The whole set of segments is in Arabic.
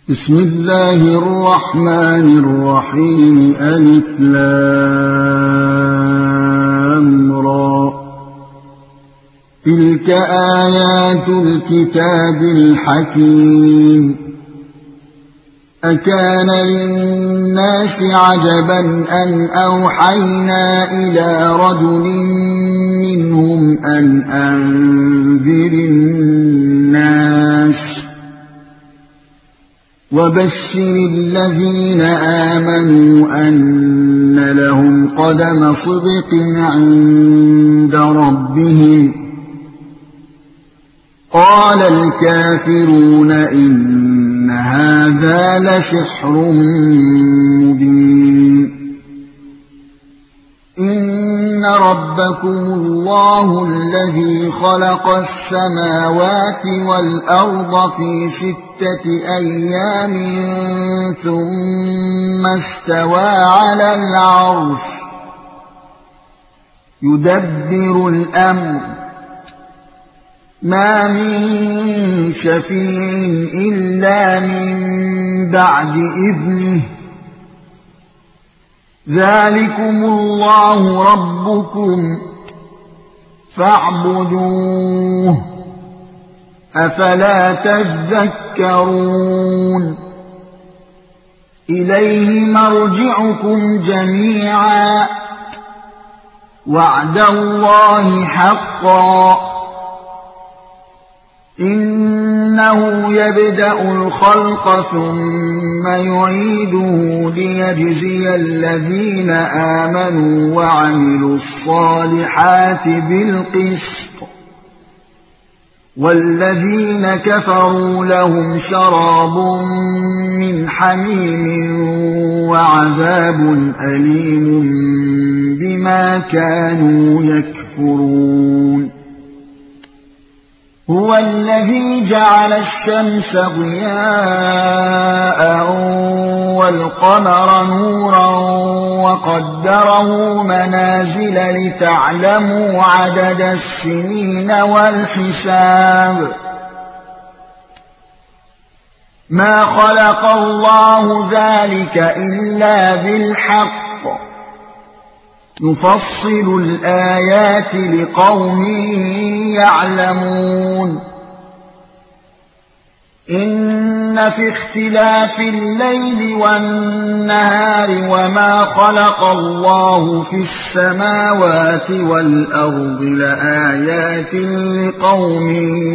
بسم الله الرحمن الرحيم ألف لام را تلك آيات الكتاب الحكيم أكان للناس عجبا أن أوحينا إلى رجل منهم أن أنذر الناس وبشر الذين آمنوا أن لهم قدم صدق عند ربهم قال الكافرون إن هذا لسحر مبين إن ربكم الله الذي خلق السماوات والأرض في 6 أيام ثم استوى على العرش يدبر الأمر ما من شفيع إلا من بعد إذنه ذلكم الله ربكم فاعبدوه أفلا تذكرون إليه مرجعكم جميعا وعد الله حقا إنه يبدأ الخلق ثم يعيده ليجزي الذين آمنوا وعملوا الصالحات بالقسط والذين كفروا لهم شراب من حميم وعذاب أليم بما كانوا يكفرون هو الذي جعل الشمس ضياء والقمر نورا وقدره منازل لتعلموا عدد السنين والحساب ما خلق الله ذلك إلا بالحق يفصل الآيات لقوم يعلمون إن في اختلاف الليل والنهار وما خلق الله في السماوات والأرض لآيات لقوم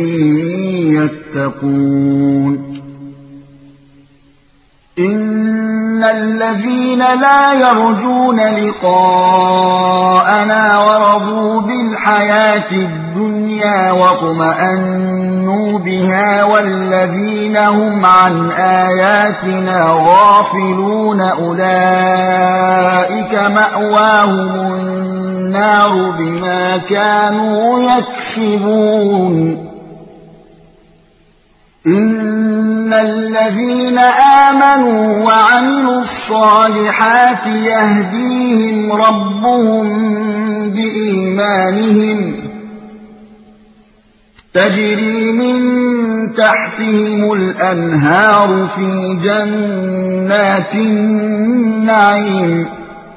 يتقون إن الذين لا يرجون لقاءنا ورضوا بالحياة الدنيا واطمأنوا بها والذين هم عن آياتنا غافلون أولئك مأواهم النار بما كانوا يكسبون إن الذين آمنوا وعملوا الصالحات يهديهم ربهم بإيمانهم تجري من تحتهم الأنهار في جنات النعيم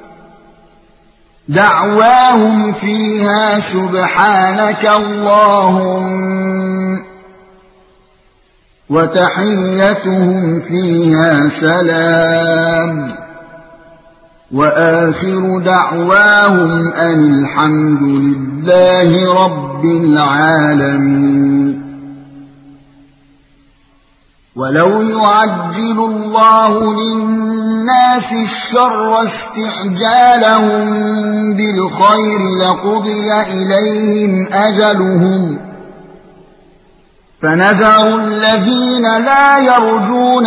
دعواهم فيها سبحانك اللهم وتحيتهم فيها سلام وآخر دعواهم أن الحمد لله رب العالمين ولو يعجل الله للناس الشر استعجالهم بالخير لقضي إليهم أجلهم فنذر الذين لا يرجون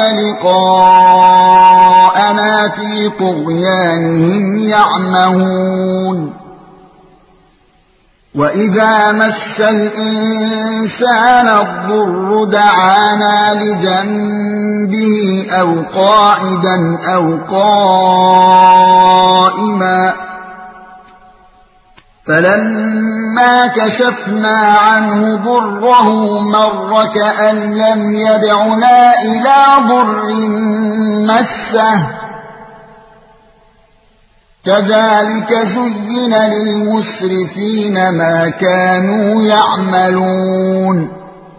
لقاءنا في طغيانهم يعمهون وإذا مس الإنسان الضر دعانا لجنبه أو قاعدا أو قائما فلما كشفنا عنه ضره مر كأن لم يدعنا إلى ضر مسه كذلك زين للمسرفين ما كانوا يعملون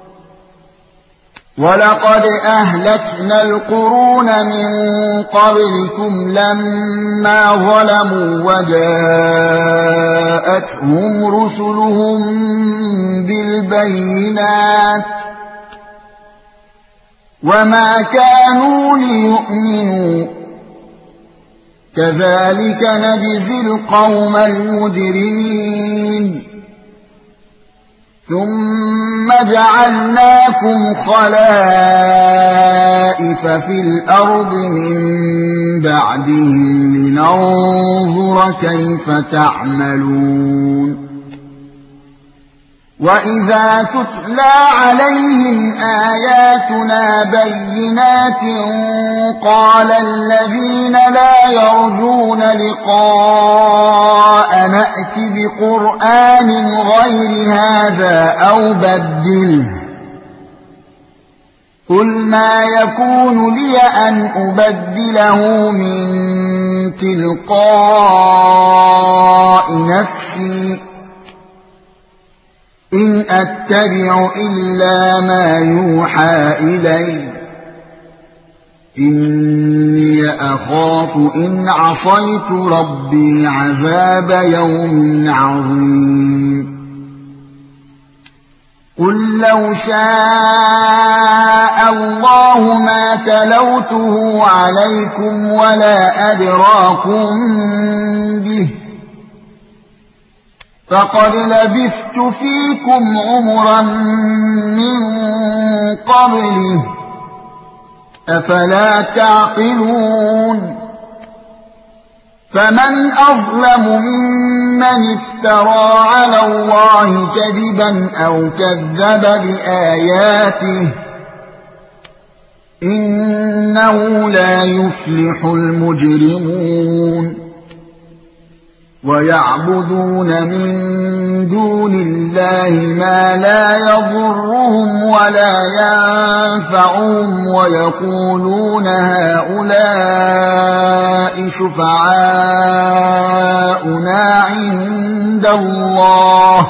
ولقد أهلكنا القرون من قبلكم لما ظلموا وجاءتهم رسلهم بالبينات وما كانوا ليؤمنوا كذلك نجزي القوم المجرمين ثم جعلناكم خلائف في الأرض من بعدهم لننظر كيف تعملون وإذا تتلى عليهم آياتنا بينات قال الذين لا يرجون لقاء نأت بقرآن غير هذا أو بدله قل ما يكون لي أن أبدله من تلقاء نفسي إن أتبع إلا ما يوحى إلي إني أخاف إن عصيت ربي عذاب يوم عظيم قل لو شاء الله ما تلوته عليكم ولا أدراكم به فقد لبثت فيكم عمرا من قبله أفلا تعقلون فمن أظلم ممن افترى على الله كذبا أو كذب بآياته إنه لا يفلح المجرمون ويعبدون من دون الله ما لا يضرهم ولا ينفعهم ويقولون هؤلاء شفعاؤنا عند الله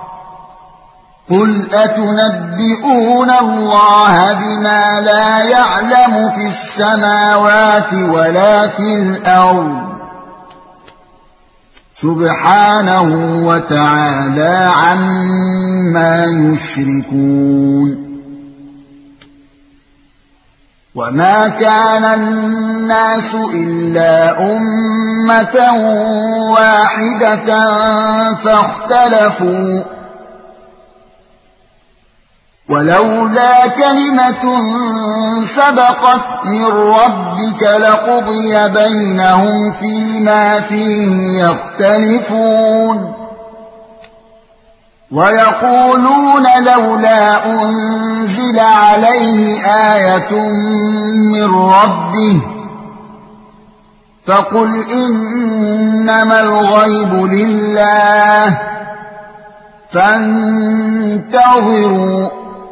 قل أتنبئون الله بما لا يعلم في السماوات ولا في الأرض سبحانه وتعالى عما يشركون وما كان الناس إلا أمة واحدة فاختلفوا ولولا كلمة سبقت من ربك لقضي بينهم فيما فيه يختلفون ويقولون لولا أنزل عليه آية من ربه فقل إنما الغيب لله فانتظروا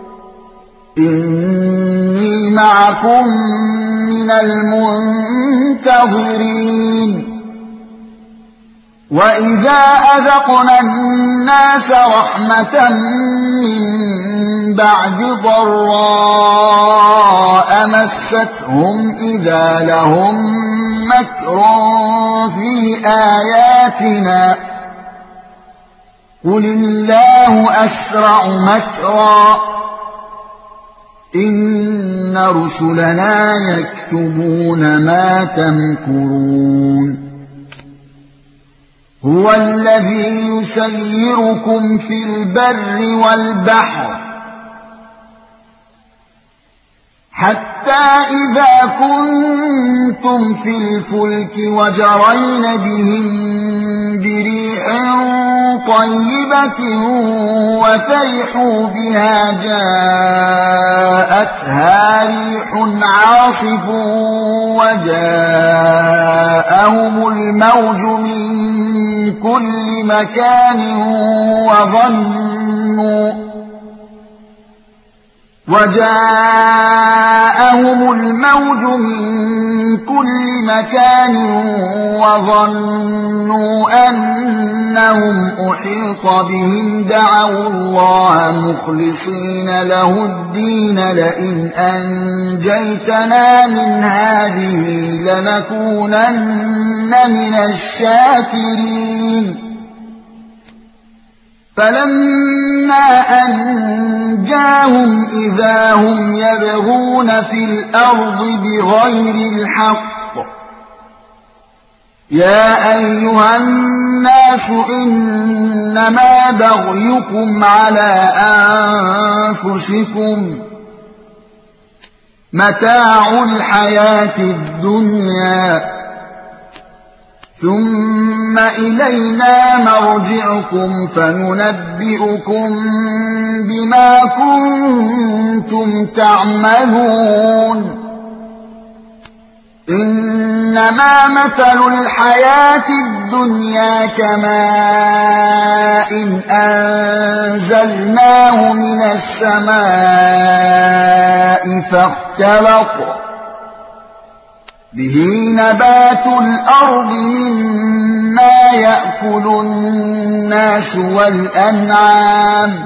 إني معكم من المنتظرين وإذا أذقنا الناس رحمة من بعد ضراء مستهم إذا لهم مكر في آياتنا قل الله أسرع مكرا إن رسلنا يكتبون ما تمكرون هو الذي يسيركم في البر والبحر حتى إذا كنتم في الفلك وجرين بهم بريح طيبة وفرحوا بها جاءتها ريح عاصف وجاءهم الموج من كل مكان وجاءهم الموج من كل مكان وظنوا أنهم أحيط بهم دعوا الله مخلصين له الدين لئن أنجيتنا من هذه لنكونن من الشاكرين فلما أنجاهم إذا هم يبغون في الأرض بغير الحق يا أيها الناس إنما بغيكم على أنفسكم متاع الحياة الدنيا ثم إلينا مرجعكم فننبئكم بما كنتم تعملون إنما مثل الحياة الدنيا كماء أنزلناه من السماء فاختلط به نبات الأرض مما يأكل الناس والأنعام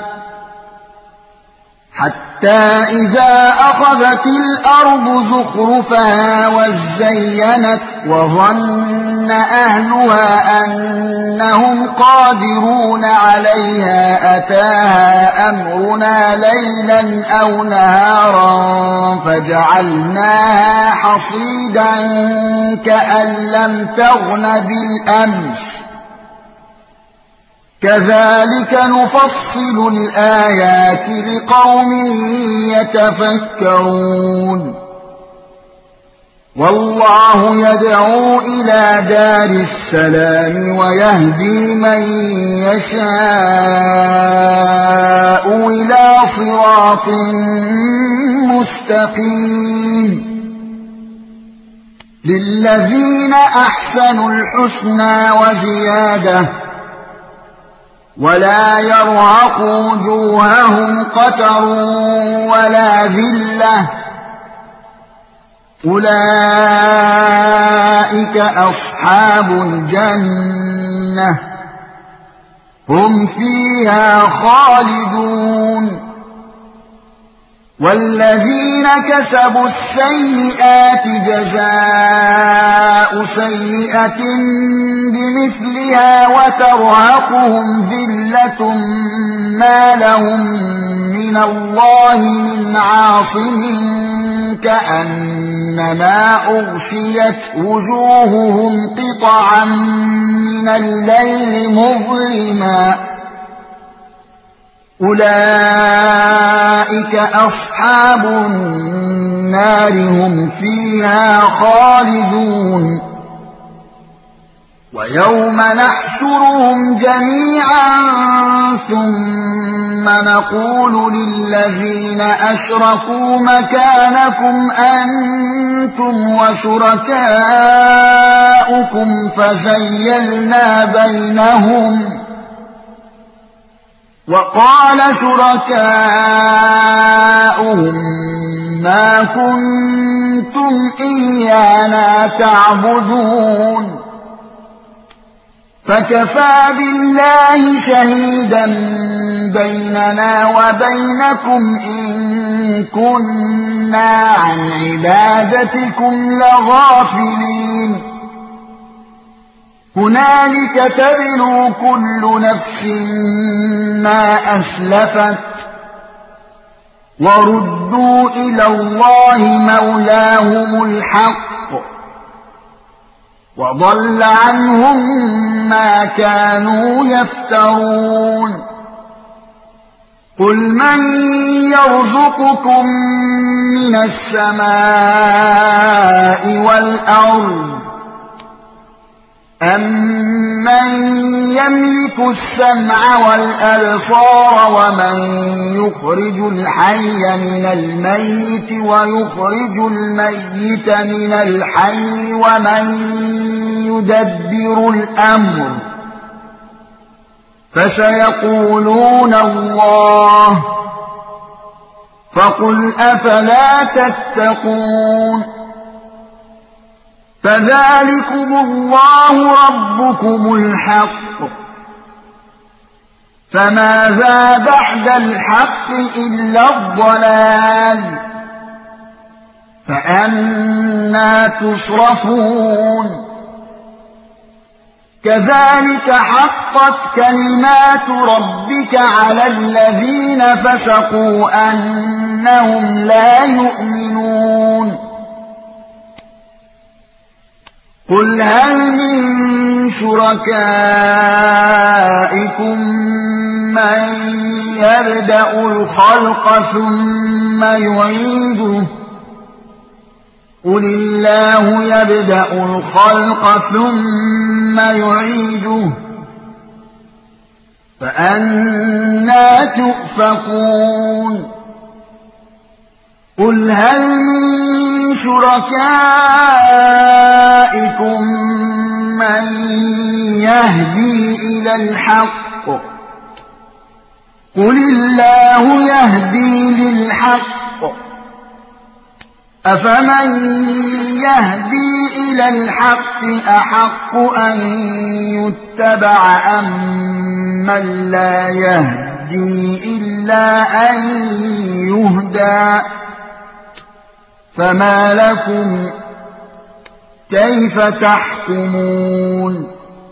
حتى إذا أخذت الأرض زخرفها وزينت وظن أهلها أنهم قادرون عليها أتاها أمرنا ليلا أو نهارا فجعلناها حصيدا كأن لم تغن بالأمس كذلك نفصل الآيات لقوم يتفكرون والله يدعو إلى دار السلام ويهدي من يشاء إلى صراط مستقيم للذين أحسنوا الحسنى وزيادة ولا يرهق وجوههم قتر ولا ذلة أولئك أصحاب الجنة هم فيها خالدون والذين كسبوا السيئات جزاء سيئة بمثلها وترهقهم ذلة ما لهم من الله من عاصم كأنما أغشيت وجوههم قطعا من الليل مظلما أولئك أصحاب النار هم فيها خالدون ويوم نحشرهم جميعا ثم نقول للذين أشركوا مكانكم أنتم وشركاؤكم فزيلنا بينهم وقال شركاؤهم ما كنتم إيانا تعبدون فكفى بالله شهيدا بيننا وبينكم إن كنا عن عبادتكم لغافلين هنالك تبلو كل نفس ما أسلفت وردوا إلى الله مولاهم الحق وضل عنهم ما كانوا يفترون قل من يرزقكم من السماء والأرض أَمَّن يَمْلِكُ السَّمْعَ وَالْأَبْصَارَ وَمَن يُخْرِجُ الْحَيَّ مِنَ الْمَيِّتِ وَيُخْرِجُ الْمَيِّتَ مِنَ الْحَيِّ وَمَن يُدَبِّرُ الْأَمْرَ فسيقولون الله، فقل أفلا تتقون. فذلكم الله ربكم الحق، فماذا بعد الحق إلا الضلال، فأنى تصرفون. كذلك حقت كلمات ربك على الذين فسقوا أنهم لا يؤمنون. قل هل من شركائكم من يبدأ الخلق ثم يعيده، قل الله يبدأ الخلق ثم يعيده، فأنى تؤفكون. قل هل من شركائكم من يهدي إلى الحق، قل الله يهدي للحق، أفمن يهدي إلى الحق أحق أن يتبع أم من لا يهدي إلا أن يهدى. فما لكم كيف تحكمون.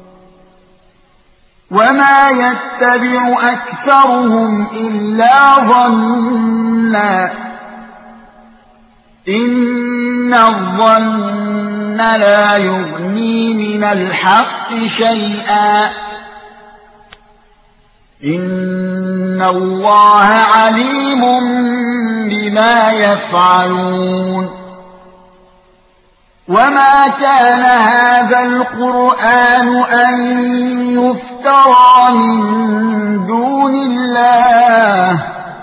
وما يتبع أكثرهم إلا ظنا، إن الظن لا يغني من الحق شيئا، إن الله عليم بما يفعلون. وما كان هذا القرآن أن يفترى من دون الله،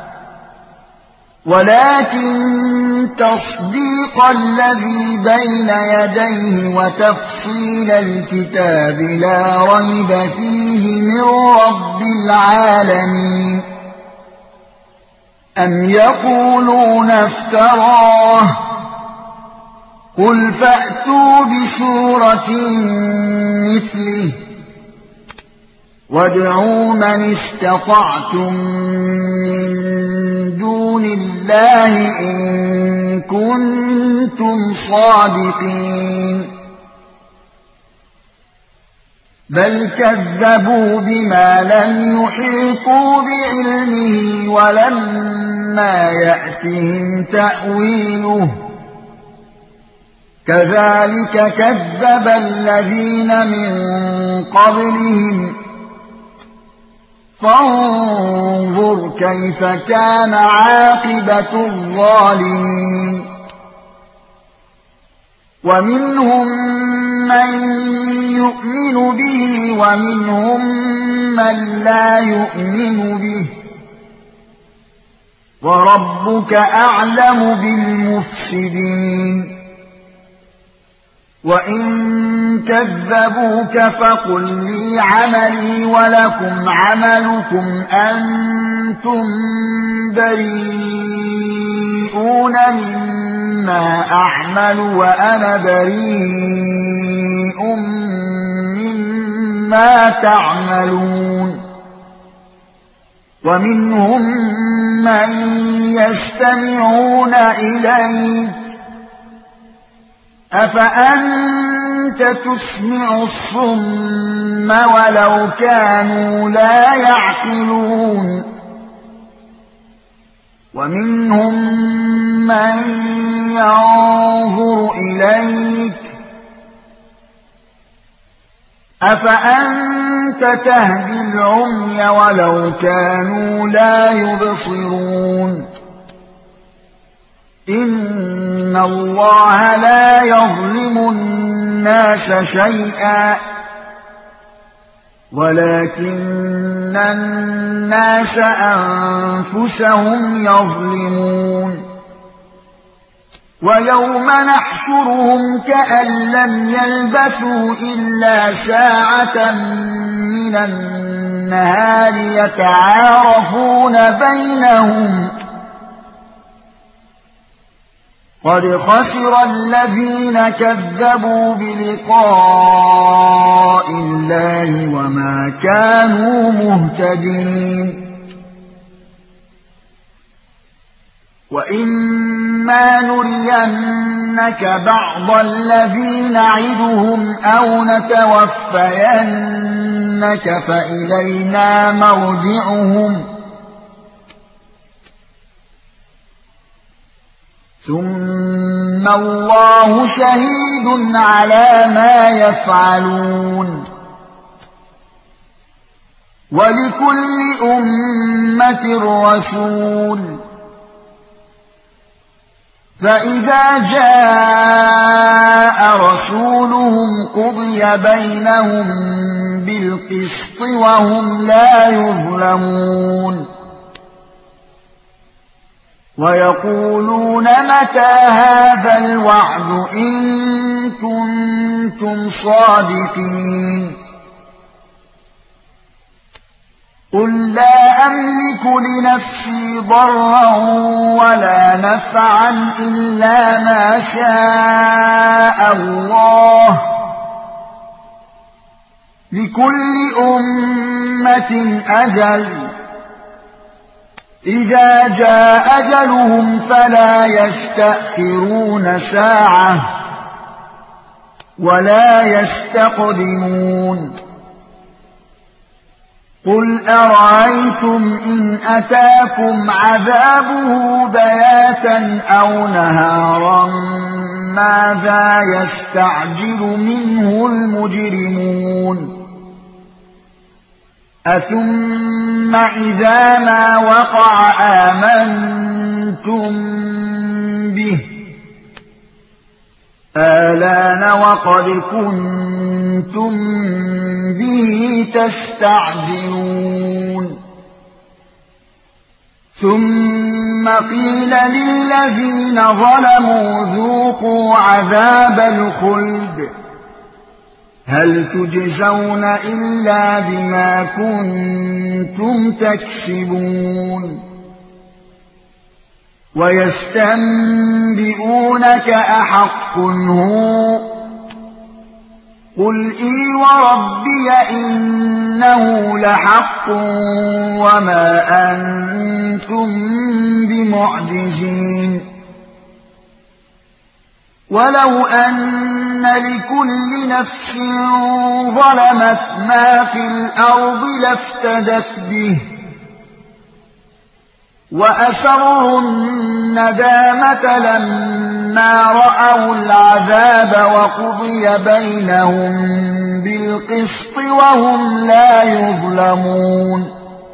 ولكن تصديق الذي بين يديه وتفصيل الكتاب لا ريب فيه من رب العالمين. أم يقولون افتراه، قل فأتوا بسورة مثله وادعوا من استطعتم من دون الله إن كنتم صادقين. بل كذبوا بما لم يحيطوا بعلمه ولما يأتهم تأويله، كذلك كذب الذين من قبلهم، فانظر كيف كان عاقبة الظالمين. ومنهم من يؤمن به ومنهم من لا يؤمن به، وربك أعلم بالمفسدين. وإن كذبوك فقل لي عملي ولكم عملكم أنتم بريئون مما أعمل وأنا بريء مما تعملون. ومنهم من يستمعون إليك، أفأنت تسمع الصم ولو كانوا لا يعقلون. ومنهم من ينظر إليك، أفأنت تهدي العمي ولو كانوا لا يبصرون. إن الله لا يظلم الناس شيئا ولكن الناس أنفسهم يظلمون. ويوم نحشرهم كأن لم يلبثوا إلا ساعة من والنهار يتعارفون بينهم قد خسر الذين كذبوا بلقاء الله وما كانوا مهتدين وإما نرينك بعض الذي نعدهم أو نتوفينك فإلينا مرجعهم ثم الله شهيد على ما يفعلون ولكل أمة رسول فإذا جاء رسولهم قضي بينهم بالقسط وهم لا يظلمون ويقولون متى هذا الوعد إن كنتم صادقين قل لا أملك لنفسي ضرا ولا نفعا إلا ما شاء الله لكل أمة أجل إذا جاء أجلهم فلا يستأخرون ساعة ولا يستقدمون قل أرأيتم إن أتاكم عذابه بياتا أو نهارا ماذا يستعجل منه المجرمون أثم إذا ما وقع آمنتم به آلان وقد كنتم به تستعجلون ثم قيل للذين ظلموا ذوقوا عذاب الخلد هل تجزون إلا بما كنتم تكسبون ويستنبئونك أحق هو قل إي وربي إنه لحق وما أنتم بمعجزين ولو أن لكل نفس ظلمت ما في الأرض لافتدت به وأسروا الندامة لما رأوا العذاب وقضي بينهم بالقسط وهم لا يظلمون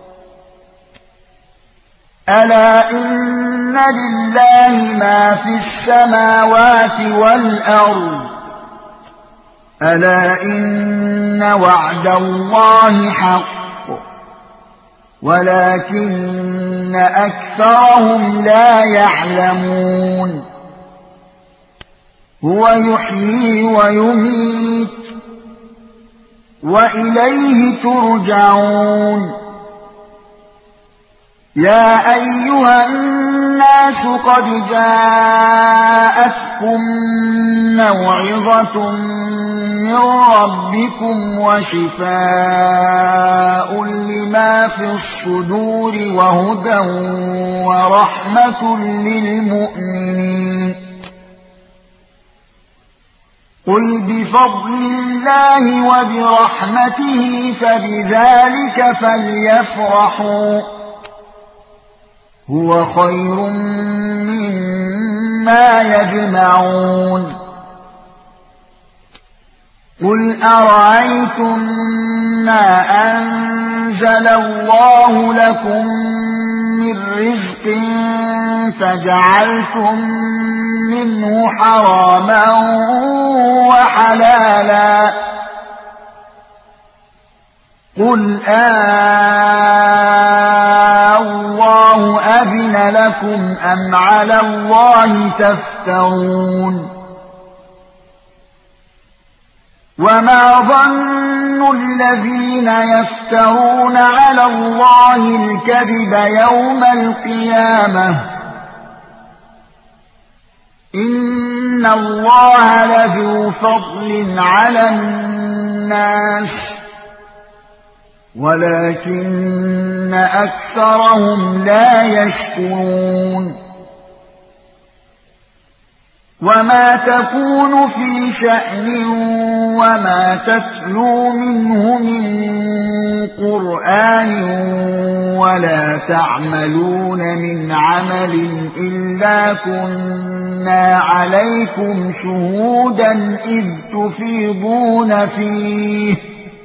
ألا إن لله ما في السماوات والأرض ألا إن وعد الله حق ولكن أكثرهم لا يعلمون هو يحيي ويميت وإليه ترجعون يا أيها الناس قد جاءتكم موعظة من ربكم وشفاء لما في الصدور وهدى ورحمة للمؤمنين قل بفضل الله وبرحمته فبذلك فليفرحوا هو خير مما يجمعون قل أرأيتم ما أنزل الله لكم من رزق فجعلتم منه حراما وحلالا قل الله أذن لكم أم على الله تفترون وما ظن الذين يفترون على الله الكذب يوم القيامة إن الله لذو فضل على الناس ولكن أكثرهم لا يشكرون وما تكون في شأن وما تتلو منه من قرآن ولا تعملون من عمل إلا كنا عليكم شهودا إذ تفيضون فيه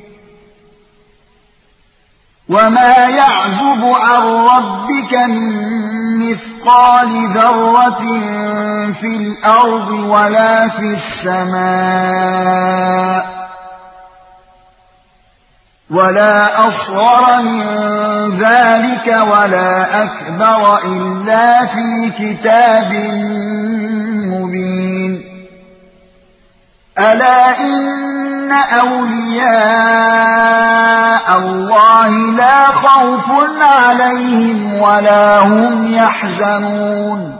وما يعزب عن ربك من مثقال ذرة في الأرض ولا في السماء ولا أصغر من ذلك ولا أكبر إلا في كتاب مبين ألا إن أولياء الله لا خوف عليهم ولا هم يحزنون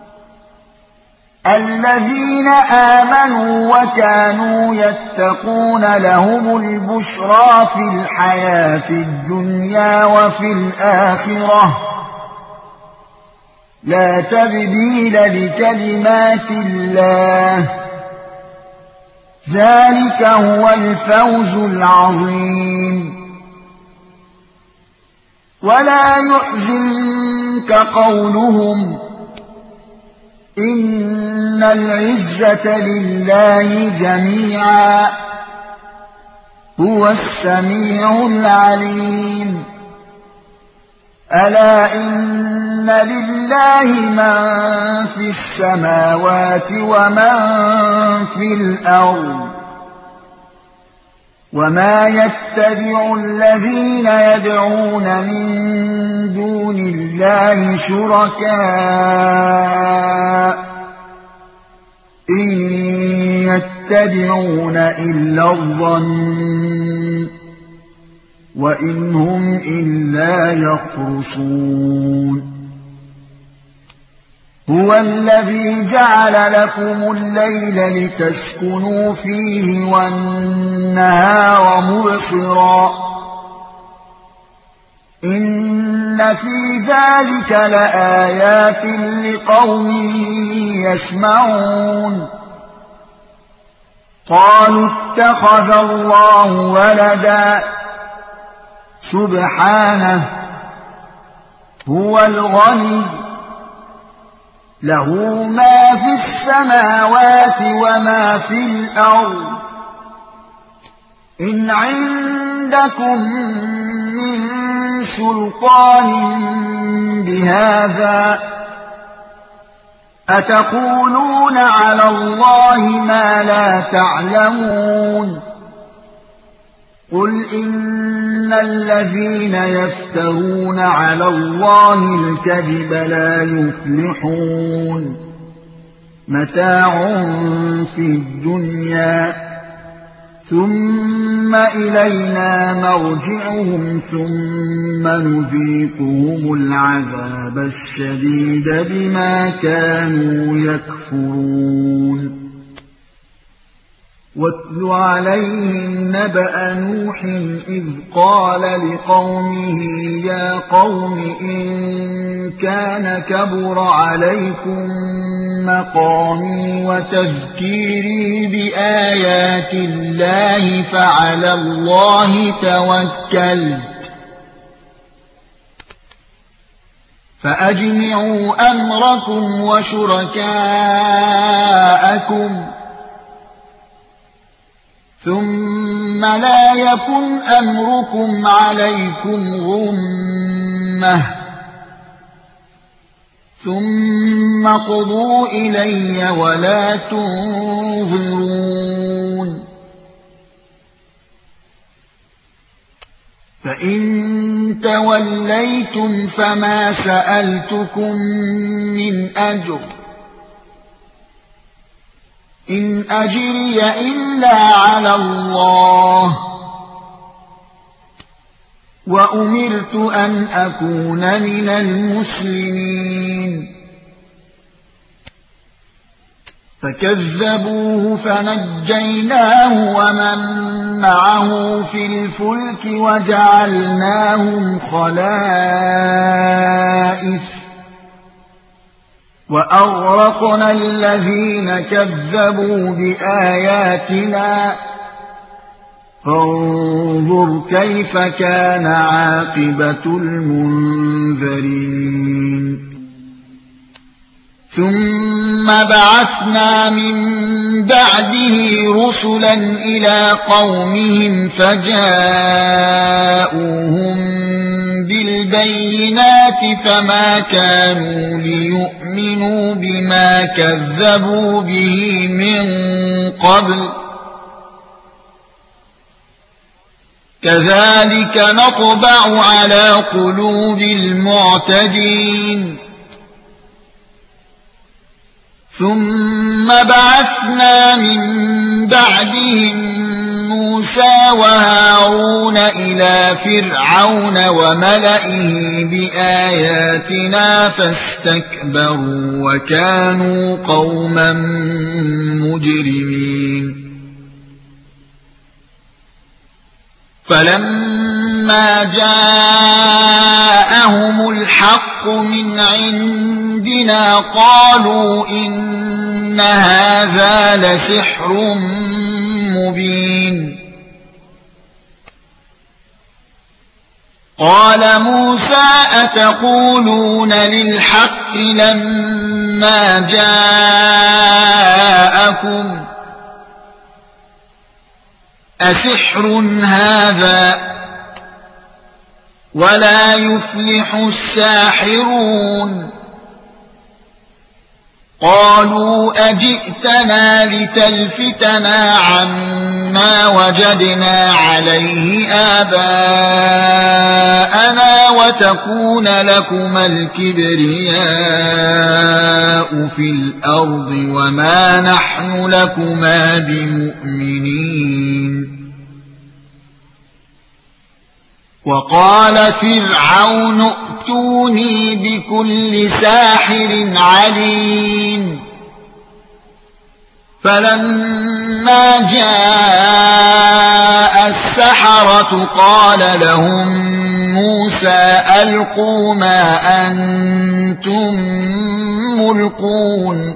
الذين آمنوا وكانوا يتقون لهم البشرى في الحياة الدنيا وفي الآخرة لا تبديل لكلمات الله ذلك هو الفوز العظيم ولا يحزنك قولهم إن العزة لله جميعا هو السميع العليم ألا إن لله من في السماوات ومن في الأرض وما يتبع الذين يدعون من دون الله شركاء إن يتبعون إلا الظن وإن هم إلا يخرصون هو الذي جعل لكم الليل لتسكنوا فيه والنهار مبصرا إن في ذلك لآيات لقوم يسمعون قالوا اتخذ الله ولدا سبحانه هو الغني له ما في السماوات وما في الأرض إن عندكم من سلطان بهذا أتقولون على الله ما لا تعلمون قل إن الذين يفترون على الله الكذب لا يفلحون متاع في الدنيا ثم إلينا مرجعهم ثم نذيقهم العذاب الشديد بما كانوا يكفرون واتل عليهم نبأ نوح إذ قال لقومه يا قوم إن كان كبر عليكم مقامي وتذكيري بآيات الله فعلى الله توكلت فأجمعوا أمركم وشركاءكم ثم لا يكن أمركم عليكم غمة ثم قضوا إلي ولا تنظرون فإن توليتم فما سألتكم من أجر إن أجري إلا على الله وأمرت أن أكون من المسلمين فكذبوه فنجيناه ومن معه في الفلك وجعلناهم خلائف وأغرقنا الذين كذبوا بآياتنا فانظر كيف كان عاقبة المنذرين ثم بعثنا من بعده رسلا إلى قومهم فجاءوهم بالبينات فما كانوا ليؤمنوا بما كذبوا به من قبل كذلك نطبع على قلوب المعتدين ثم بعثنا من بعدهم موسى وهارون إلى فرعون وملئه بآياتنا فاستكبروا وكانوا قوما مجرمين فلما جاءهم الحق من عندنا قالوا إن هذا لسحر مبين قال موسى أتقولون للحق لما جاءكم أسحر هذا ولا يفلح الساحرون قالوا أجئتنا لتلفتنا عما وجدنا عليه آباءنا وتكون لكما الكبرياء في الأرض وما نحن لكما بمؤمنين وقال فرعون ائتوني بكل ساحر عليم فلما جاء السحرة قال لهم موسى ألقوا ما أنتم ملقون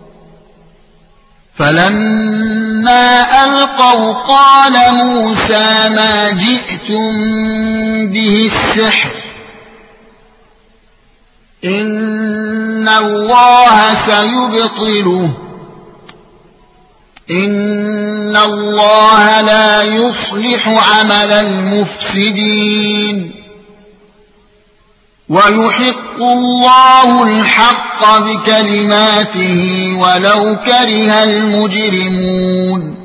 فلما ألقوا قال موسى ما جئتم به السحر إن الله سيبطله إن الله لا يصلح عمل المفسدين ويحق الله الحق بكلماته ولو كره المجرمون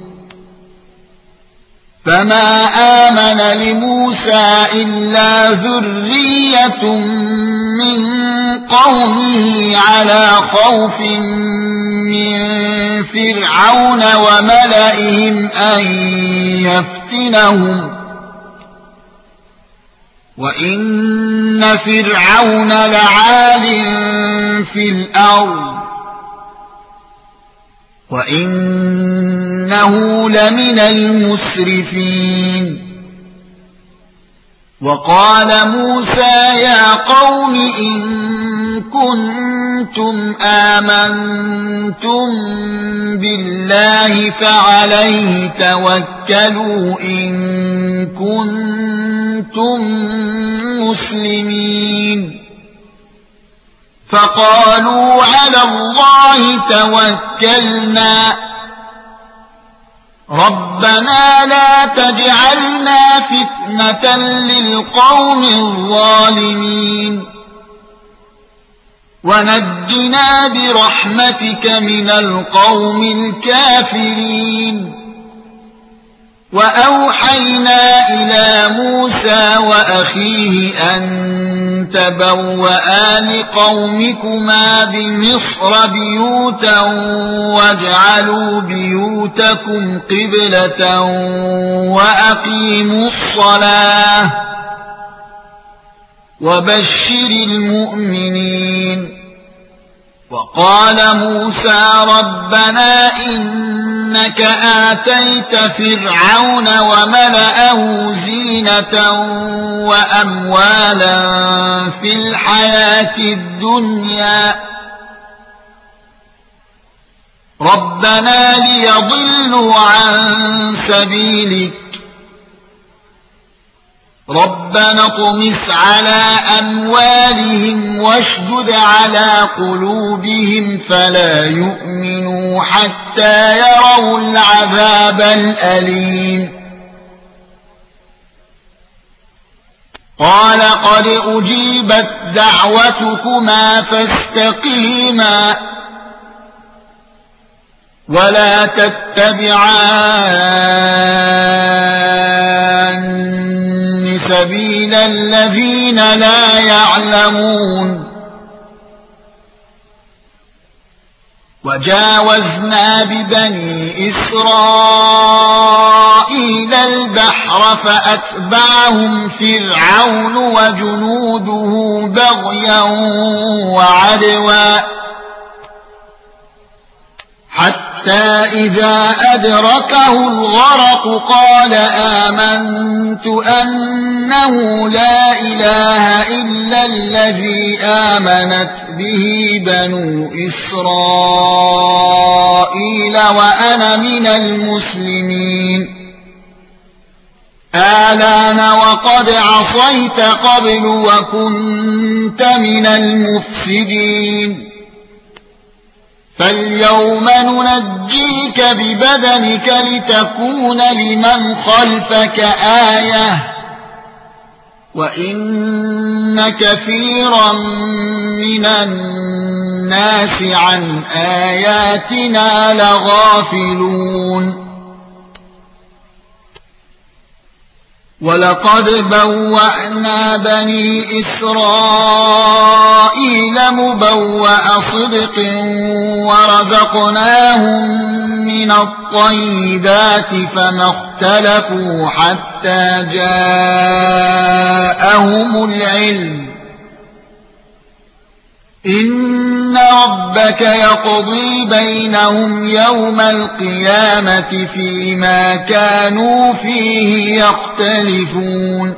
فما آمن لموسى إلا ذرية من قومه على خوف من فرعون وملئهم أن يفتنهم وإن فرعون لعال في الأرض وإنه لمن المسرفين وقال موسى يا قوم إن كنتم آمنتم بالله فعليه توكلوا إن كنتم مسلمين فقالوا على الله توكلنا ربنا لا تجعلنا فتنة للقوم الظالمين ونجنا برحمتك من القوم الكافرين وأوحينا إلى موسى وأخيه أن تبوأ لقومكما بمصر بيوتا واجعلوا بيوتكم قبلة وأقيموا الصلاة وبشر المؤمنين. وقال موسى ربنا إنك آتيت فرعون وملأه زينة وأموالا في الحياة الدنيا ربنا ليضلوا عن سبيلك ربنا اطمس على أموالهم واشدد على قلوبهم فلا يؤمنوا حتى يروا العذاب الأليم. قال قد أجيبت دعوتكما فاستقيما ولا تتبعان سبيل الذين لا يعلمون. وجاوزنا ببني إسرائيل البحر فأتبعهم فرعون وجنوده بغيا وعدوا حتى إذا أدركه الغرق قال آمنت أنه لا إله إلا الذي آمنت به بنو إسرائيل وأنا من المسلمين. آلان وقد عصيت قبل وكنت من المفسدين فاليوم ننجيك ببدنك لتكون لمن خلفك آية وإن كثيرا من الناس عن آياتنا لغافلون. ولقد بوأنا بني إسرائيل مبوأ صدق ورزقناهم من الطيبات فما اختلفوا حتى جاءهم العلم إن ربك يقضي بينهم يوم القيامة فيما كانوا فيه يختلفون.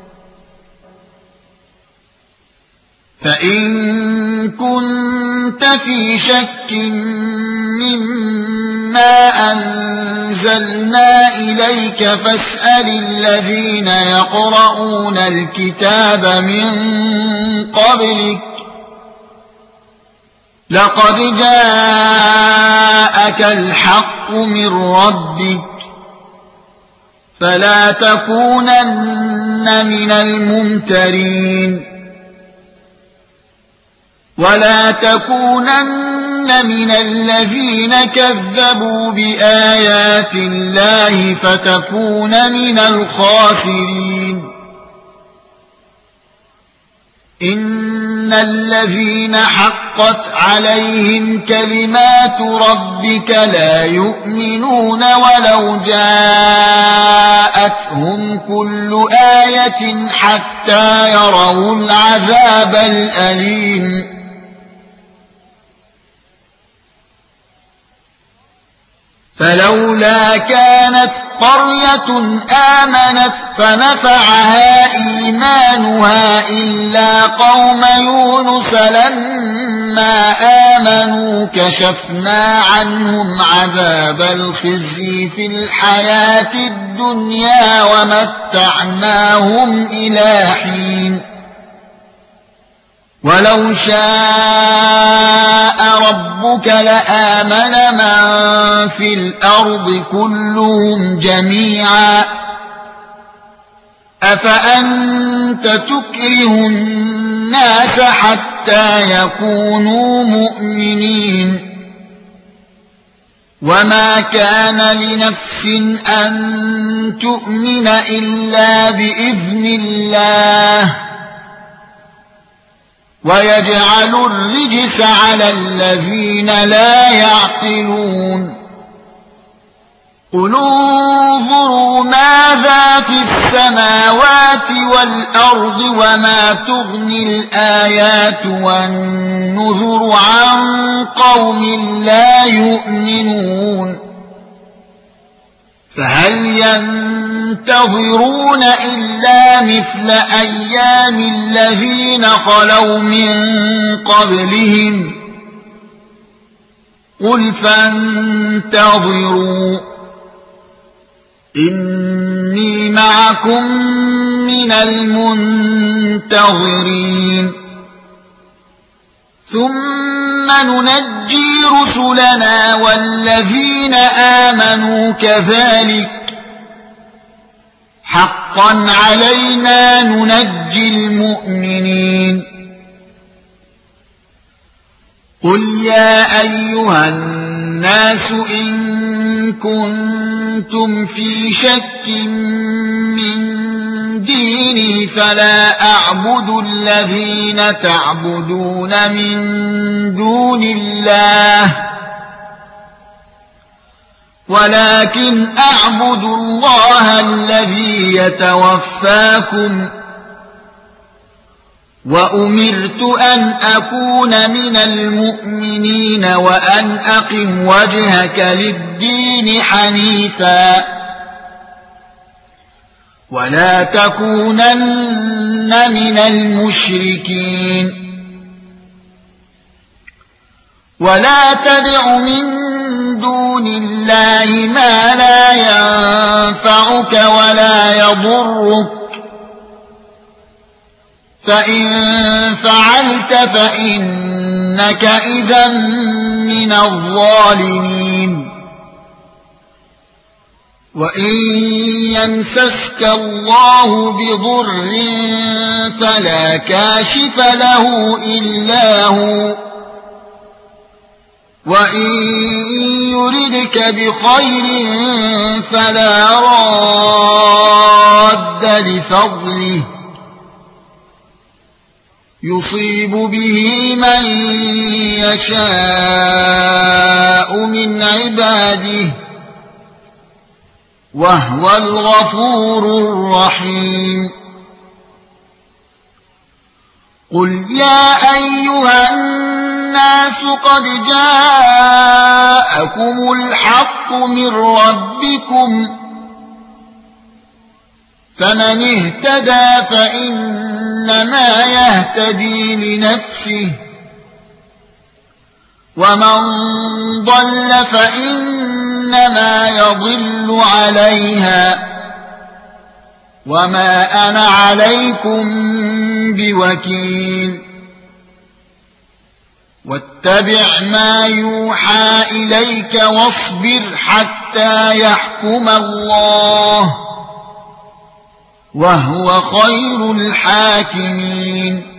فإن كنت في شك مما أنزلنا إليك فاسأل الذين يقرؤون الكتاب من قبلك لقد جاءك الحق من ربك فلا تكونن من الممترين ولا تكونن من الذين كذبوا بآيات الله فتكون من الخاسرين. إن الذين حقت عليهم كلمات ربك لا يؤمنون ولو جاءتهم كل آية حتى يروا العذاب الأليم. فلولا كانت قرية آمنت فنفعها إيمانها إلا قوم يونس لما آمنوا كشفنا عنهم عذاب الخزي في الحياة الدنيا ومتعناهم إلى حين. ولو شاء ربك لآمن من في الأرض كلهم جميعا أفأنت تكره الناس حتى يكونوا مؤمنين وما كان لنفس أن تؤمن إلا بإذن الله ويجعل الرجس على الذين لا يعقلون قل انظروا ماذا في السماوات والأرض وما تغني الآيات والنذر عن قوم لا يؤمنون فهل ينتظرون إلا مثل أيام الذين خلوا من قبلهم قل فانتظروا إني معكم من المنتظرين ثم ننجي رسلنا والذين آمنوا كذلك حقا علينا ننجي المؤمنين قل يا أيها الناس إن كنتم في شك من ديني فلا أعبد الذين تعبدون من دون الله ولكن أعبد الله الذي يتوفاكم وأمرت أن أكون من المؤمنين وأن أقم وجهك للدين حنيفا ولا تكونن من المشركين ولا تدع من دون الله ما لا ينفعك ولا يضرك فإن فعلت فإنك إذا من الظالمين وإن يمسسك الله بضر فلا كاشف له إلا هو وإن يردك بخير فلا راد لفضله يصيب به من يشاء من عباده وهو الغفور الرحيم قل يا أيها الناس قد جاءكم الحق من ربكم فمن اهتدى فإنما يهتدي لنفسه ومن ضل فإنما يضل عليها وما أنا عليكم بوكيل واتبع ما يوحى إليك واصبر حتى يحكم الله وهو خير الحاكمين